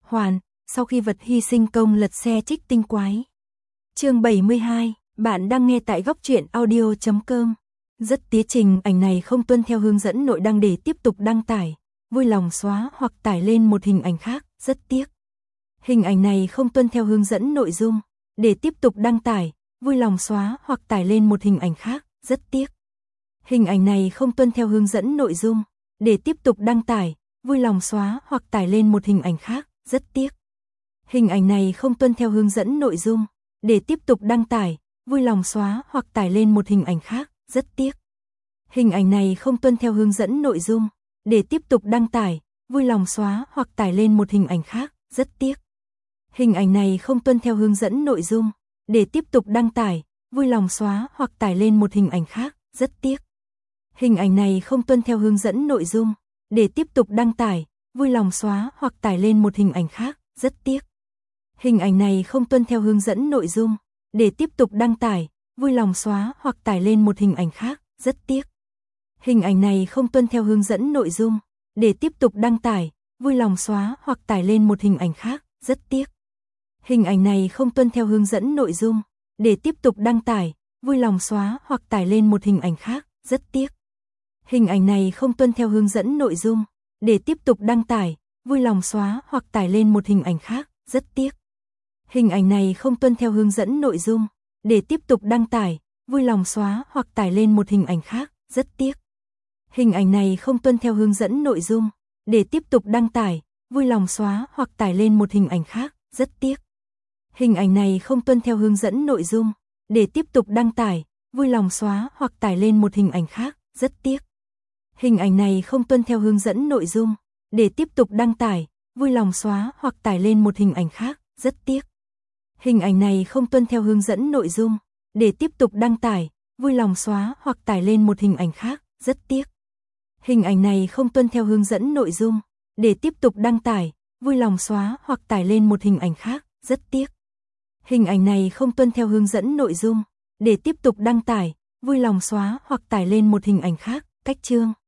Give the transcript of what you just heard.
Hoàn, sau khi vật hy sinh công lật xe trích tinh quái. Chương 72, bạn đang nghe tại góc truyện audio.com. Rất tiếc trình ảnh này không tuân theo hướng dẫn nội đăng để tiếp tục đăng tải. Vui lòng xóa hoặc tải lên một hình ảnh khác, rất tiếc. Hình ảnh này không tuân theo hướng dẫn nội dung. Để tiếp tục đăng tải, vui lòng xóa hoặc tải lên một hình ảnh khác, rất tiếc. Hình ảnh này không tuân theo hướng dẫn nội dung. Để tiếp tục đăng tải, vui lòng xóa hoặc tải lên một hình ảnh khác, rất tiếc. Hình ảnh này không tuân theo hướng dẫn nội dung. Để tiếp tục đăng tải, vui lòng xóa hoặc tải lên một hình ảnh khác, rất tiếc. Hình ảnh này không tuân theo hướng dẫn nội dung. Để tiếp tục đăng tải, vui lòng xóa hoặc tải lên một hình ảnh khác, rất tiếc. Hình ảnh này không tuân theo hướng dẫn nội dung. Để tiếp tục đăng tải, vui lòng xóa hoặc tải lên một hình ảnh khác, rất tiếc. Hình ảnh này không tuân theo hướng dẫn nội dung. Để tiếp tục đăng tải, vui lòng xóa hoặc tải lên một hình ảnh khác, rất tiếc. Hình ảnh này không tuân theo hướng dẫn nội dung. Để tiếp tục đăng tải, vui lòng xóa hoặc tải lên một hình ảnh khác, rất tiếc. Hình ảnh này không tuân theo hướng dẫn nội dung. Để tiếp tục đăng tải, vui lòng xóa hoặc tải lên một hình ảnh khác, rất tiếc. Hình ảnh này không tuân theo hướng dẫn nội dung. Để tiếp tục đăng tải, vui lòng xóa hoặc tải lên một hình ảnh khác, rất tiếc. Hình ảnh này không tuân theo hướng dẫn nội dung. Để tiếp tục đăng tải, vui lòng xóa hoặc tải lên một hình ảnh khác, rất tiếc. Hình ảnh này không tuân theo hướng dẫn nội dung. Để tiếp tục đăng tải, vui lòng xóa hoặc tải lên một hình ảnh khác, rất tiếc. Hình ảnh này không tuân theo hướng dẫn nội dung. Để tiếp tục đăng tải, vui lòng xóa hoặc tải lên một hình ảnh khác, rất tiếc. Hình ảnh này không tuân theo hướng dẫn nội dung. Để tiếp tục đăng tải, vui lòng xóa hoặc tải lên một hình ảnh khác, rất tiếc. Hình ảnh này không tuân theo hướng dẫn nội dung. Để tiếp tục đăng tải, vui lòng xóa hoặc tải lên một hình ảnh khác, rất tiếc. Hình ảnh này không tuân theo hướng dẫn nội dung. Để tiếp tục đăng tải, vui lòng xóa hoặc tải lên một hình ảnh khác, rất tiếc. Hình ảnh này không tuân theo hướng dẫn nội dung. Để tiếp tục đăng tải, vui lòng xóa hoặc tải lên một hình ảnh khác, rất tiếc. Hình ảnh này không tuân theo hướng dẫn nội dung. Để tiếp tục đăng tải, vui lòng xóa hoặc tải lên một hình ảnh khác, cách chương.